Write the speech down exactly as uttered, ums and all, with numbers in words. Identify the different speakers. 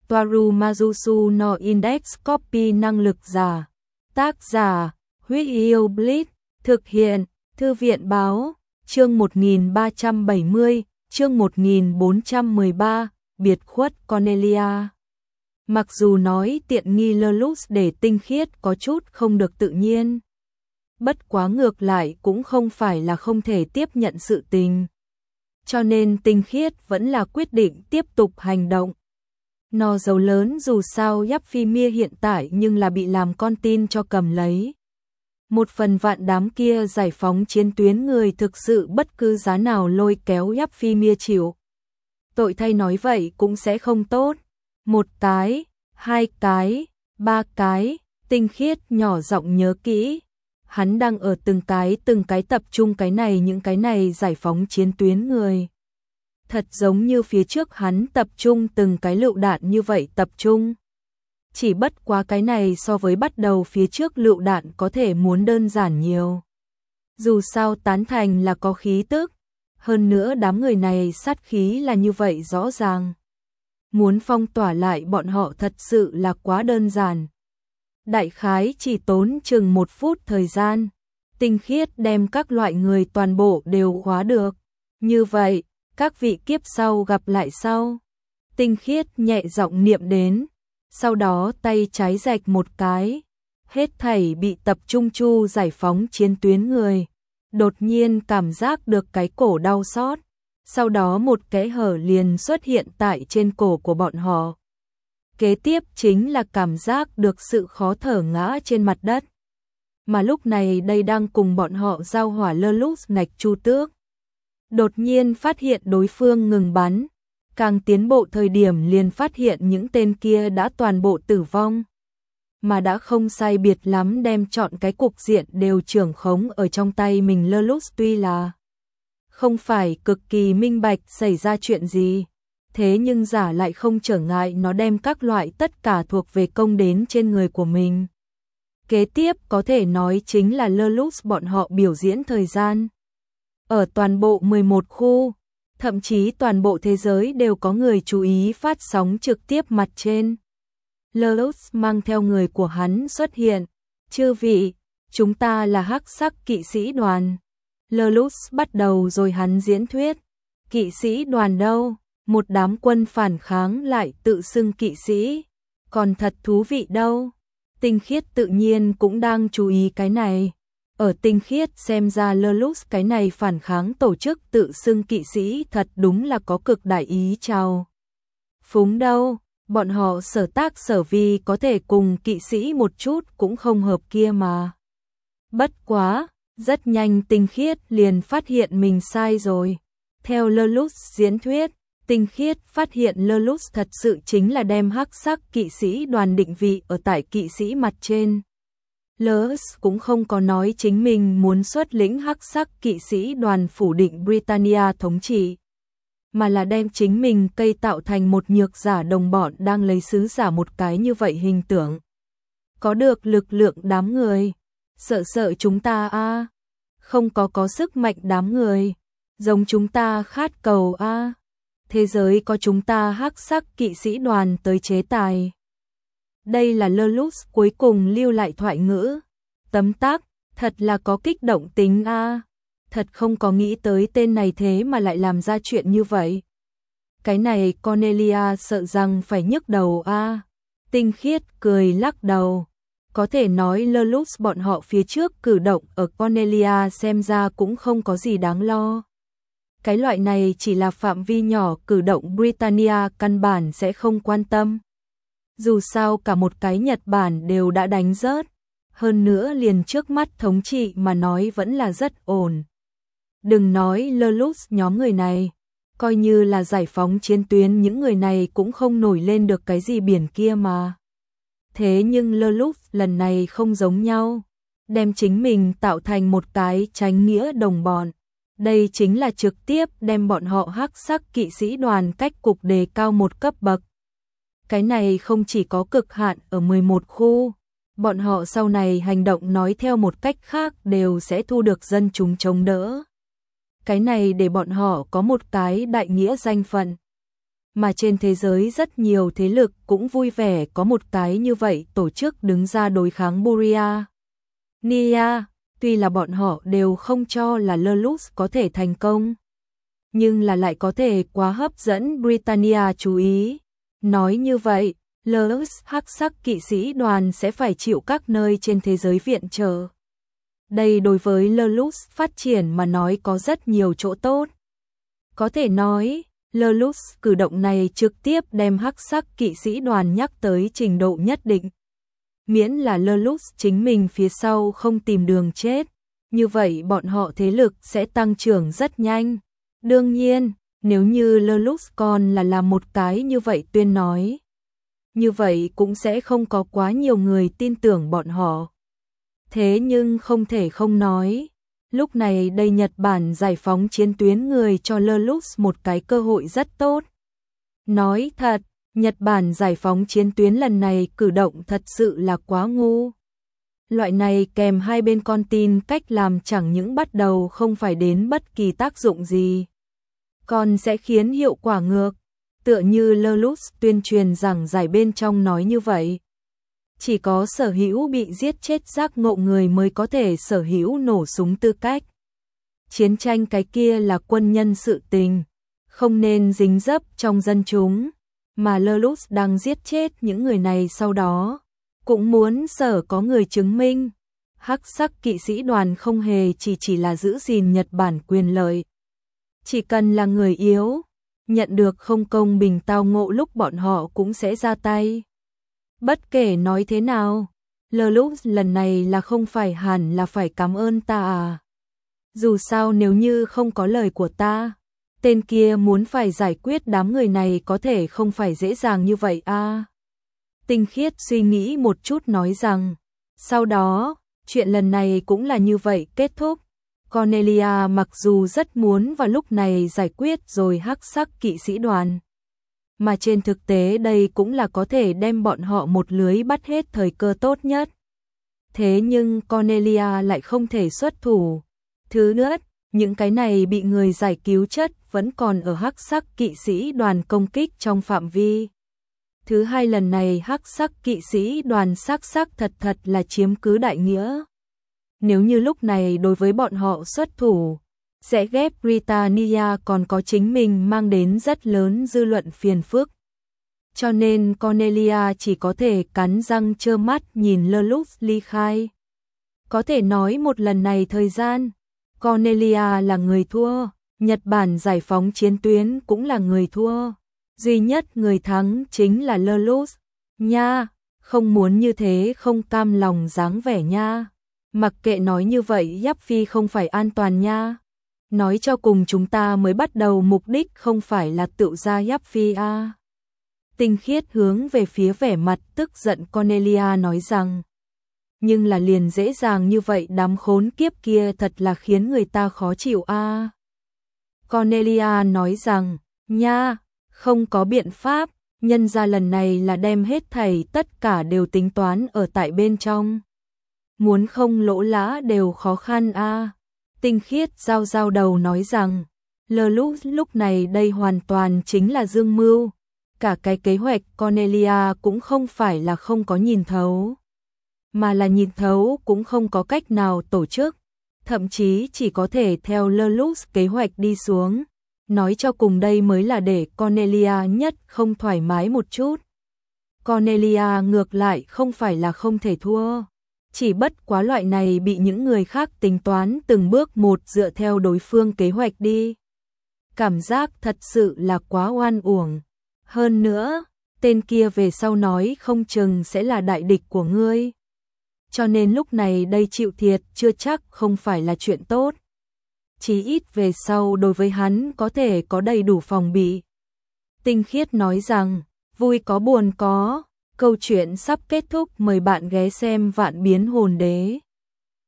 Speaker 1: Toaru Majusu no Index Copy năng lực giả. Tác giả, Huyết Yêu Blitz, thực hiện, Thư viện báo, chương một nghìn ba trăm bảy mươi, chương một nghìn bốn trăm mười ba, biệt khuất Cornelia. Mặc dù nói tiện nghi Lelux để tinh khiết có chút không được tự nhiên. Bất quá ngược lại cũng không phải là không thể tiếp nhận sự tình. Cho nên tinh khiết vẫn là quyết định tiếp tục hành động. Nó giàu lớn dù sao Yapphimia hiện tại nhưng là bị làm con tin cho cầm lấy. Một phần vạn đám kia giải phóng chiến tuyến người thực sự bất cứ giá nào lôi kéo Yapphimia chịu. Tội thay nói vậy cũng sẽ không tốt. Một cái, hai cái, ba cái, tinh khiết nhỏ giọng nhớ kỹ. Hắn đang ở từng cái từng cái tập trung cái này những cái này giải phóng chiến tuyến người. Thật giống như phía trước hắn tập trung từng cái lựu đạn như vậy tập trung. Chỉ bất quá cái này so với bắt đầu phía trước lựu đạn có thể muốn đơn giản nhiều. Dù sao tán thành là có khí tức. Hơn nữa đám người này sát khí là như vậy rõ ràng. Muốn phong tỏa lại bọn họ thật sự là quá đơn giản. Đại khái chỉ tốn chừng một phút thời gian. Tinh khiết đem các loại người toàn bộ đều khóa được. Như vậy, các vị kiếp sau gặp lại sau. Tinh khiết nhẹ giọng niệm đến. Sau đó tay trái rạch một cái. Hết thảy bị tập trung chu giải phóng chiến tuyến người. Đột nhiên cảm giác được cái cổ đau xót. Sau đó một kẽ hở liền xuất hiện tại trên cổ của bọn họ. Kế tiếp chính là cảm giác được sự khó thở ngã trên mặt đất. Mà lúc này đây đang cùng bọn họ giao hỏa Lelux nạch chu tước. Đột nhiên phát hiện đối phương ngừng bắn. Càng tiến bộ thời điểm liền phát hiện những tên kia đã toàn bộ tử vong. Mà đã không sai biệt lắm đem chọn cái cục diện đều trưởng khống ở trong tay mình. Lelux tuy là không phải cực kỳ minh bạch xảy ra chuyện gì. Thế nhưng giả lại không trở ngại nó đem các loại tất cả thuộc về công đến trên người của mình. Kế tiếp có thể nói chính là Lelux bọn họ biểu diễn thời gian. Ở toàn bộ mười một khu, thậm chí toàn bộ thế giới đều có người chú ý phát sóng trực tiếp mặt trên. Lelux mang theo người của hắn xuất hiện. Chư vị, chúng ta là hắc sắc kỵ sĩ đoàn. Lelux bắt đầu rồi hắn diễn thuyết. Kỵ sĩ đoàn đâu? Một đám quân phản kháng lại tự xưng kỵ sĩ. Còn thật thú vị đâu. Tinh khiết tự nhiên cũng đang chú ý cái này. Ở tinh khiết xem ra Lelux cái này phản kháng tổ chức tự xưng kỵ sĩ thật đúng là có cực đại ý chào. Phúng đâu, bọn họ sở tác sở vi có thể cùng kỵ sĩ một chút cũng không hợp kia mà. Bất quá, rất nhanh tinh khiết liền phát hiện mình sai rồi. Theo Lelux diễn thuyết, tinh khiết phát hiện Lelux thật sự chính là đem hắc sắc kỵ sĩ đoàn định vị ở tại kỵ sĩ mặt trên. Lelux cũng không có nói chính mình muốn xuất lĩnh hắc sắc kỵ sĩ đoàn phủ định Britannia thống trị, mà là đem chính mình cây tạo thành một nhược giả đồng bọn đang lấy sứ giả một cái như vậy hình tượng. Có được lực lượng đám người, sợ sợ chúng ta a à. Không có có sức mạnh đám người, giống chúng ta khát cầu a à. Thế giới có chúng ta hắc sắc kỵ sĩ đoàn tới chế tài. Đây là Lelux cuối cùng lưu lại thoại ngữ. Tấm tắc, thật là có kích động tính a à. Thật không có nghĩ tới tên này thế mà lại làm ra chuyện như vậy. Cái này Cornelia sợ rằng phải nhức đầu a à. Tinh khiết cười lắc đầu. Có thể nói Lelux bọn họ phía trước cử động ở Cornelia xem ra cũng không có gì đáng lo. Cái loại này chỉ là phạm vi nhỏ cử động Britannia căn bản sẽ không quan tâm. Dù sao cả một cái Nhật Bản đều đã đánh rớt. Hơn nữa liền trước mắt thống trị mà nói vẫn là rất ổn. Đừng nói Lelux nhóm người này. Coi như là giải phóng chiến tuyến những người này cũng không nổi lên được cái gì biển kia mà. Thế nhưng Lelux lần này không giống nhau. Đem chính mình tạo thành một cái chánh nghĩa đồng bọn. Đây chính là trực tiếp đem bọn họ hắc sắc kỵ sĩ đoàn cách cục đề cao một cấp bậc. Cái này không chỉ có cực hạn ở mười một khu. Bọn họ sau này hành động nói theo một cách khác đều sẽ thu được dân chúng chống đỡ. Cái này để bọn họ có một cái đại nghĩa danh phận. mà trên thế giới rất nhiều thế lực cũng vui vẻ có một cái như vậy tổ chức đứng ra đối kháng Britannia, tuy là bọn họ đều không cho là Lelouch có thể thành công, nhưng là lại có thể quá hấp dẫn Britannia chú ý. Nói như vậy, Lelouch hắc sắc kỵ sĩ đoàn sẽ phải chịu các nơi trên thế giới viện trợ. Đây đối với Lelouch phát triển mà nói có rất nhiều chỗ tốt. Có thể nói, Lelouch cử động này trực tiếp đem hắc sắc kỵ sĩ đoàn nhắc tới trình độ nhất định. Miễn là Lelouch chính mình phía sau không tìm đường chết, như vậy bọn họ thế lực sẽ tăng trưởng rất nhanh. Đương nhiên, nếu như Lelouch còn là làm một cái như vậy tuyên nói, như vậy cũng sẽ không có quá nhiều người tin tưởng bọn họ. Thế nhưng không thể không nói, lúc này đây Nhật Bản giải phóng chiến tuyến người cho Lelouch một cái cơ hội rất tốt. Nói thật, Nhật Bản giải phóng chiến tuyến lần này cử động thật sự là quá ngu. Loại này kèm hai bên con tin cách làm chẳng những bắt đầu không phải đến bất kỳ tác dụng gì, còn sẽ khiến hiệu quả ngược, tựa như Lelouch tuyên truyền rằng giải bên trong nói như vậy. Chỉ có sở hữu bị giết chết giác ngộ người mới có thể sở hữu nổ súng tư cách. Chiến tranh cái kia là quân nhân sự tình, không nên dính dấp trong dân chúng, mà Lelouch đang giết chết những người này sau đó, cũng muốn sở có người chứng minh. Hắc sắc kỵ sĩ đoàn không hề chỉ chỉ là giữ gìn Nhật Bản quyền lợi. Chỉ cần là người yếu, nhận được không công bình tao ngộ lúc bọn họ cũng sẽ ra tay. Bất kể nói thế nào, Lelouch lần này là không phải hẳn là phải cảm ơn ta à. Dù sao nếu như không có lời của ta, tên kia muốn phải giải quyết đám người này có thể không phải dễ dàng như vậy à. Tinh Khiết suy nghĩ một chút nói rằng, sau đó, chuyện lần này cũng là như vậy kết thúc. Cornelia mặc dù rất muốn vào lúc này giải quyết rồi hắc sắc kỵ sĩ đoàn, mà trên thực tế đây cũng là có thể đem bọn họ một lưới bắt hết thời cơ tốt nhất. Thế nhưng Cornelia lại không thể xuất thủ. Thứ nữa, những cái này bị người giải cứu chất vẫn còn ở hắc sắc kỵ sĩ đoàn công kích trong phạm vi. Thứ hai, lần này hắc sắc kỵ sĩ đoàn sắc sắc thật thật là chiếm cứ đại nghĩa. Nếu như lúc này đối với bọn họ xuất thủ, sẽ ghép Britannia còn có chính mình mang đến rất lớn dư luận phiền phức. Cho nên Cornelia chỉ có thể cắn răng trơ mắt nhìn Lelouch ly khai. Có thể nói một lần này thời gian, Cornelia là người thua, Nhật Bản giải phóng chiến tuyến cũng là người thua. Duy nhất người thắng chính là Lelouch. Nha, không muốn như thế không cam lòng dáng vẻ nha. Mặc kệ nói như vậy Giáp Phi không phải an toàn nha. Nói cho cùng chúng ta mới bắt đầu mục đích không phải là tự ra Giáp Phi a. Tinh Khiết hướng về phía vẻ mặt tức giận Cornelia nói rằng, nhưng là liền dễ dàng như vậy đám khốn kiếp kia thật là khiến người ta khó chịu a. Cornelia nói rằng, nha, không có biện pháp, nhân ra lần này là đem hết thảy tất cả đều tính toán ở tại bên trong. Muốn không lỗ lã đều khó khăn a. Tinh Khiết giao giao đầu nói rằng, Lelouch lúc này đây hoàn toàn chính là dương mưu. Cả cái kế hoạch Cornelia cũng không phải là không có nhìn thấu, mà là nhìn thấu cũng không có cách nào tổ chức, thậm chí chỉ có thể theo Lelouch kế hoạch đi xuống. Nói cho cùng đây mới là để Cornelia nhất không thoải mái một chút. Cornelia ngược lại không phải là không thể thua, chỉ bất quá loại này bị những người khác tính toán từng bước một dựa theo đối phương kế hoạch đi. Cảm giác thật sự là quá oan uổng. Hơn nữa, tên kia về sau nói không chừng sẽ là đại địch của ngươi. Cho nên lúc này đây chịu thiệt chưa chắc không phải là chuyện tốt. Chí ít về sau đối với hắn có thể có đầy đủ phòng bị. Tinh Khiết nói rằng, vui có buồn có, câu chuyện sắp kết thúc, mời bạn ghé xem Vạn Biến Hồn Đế.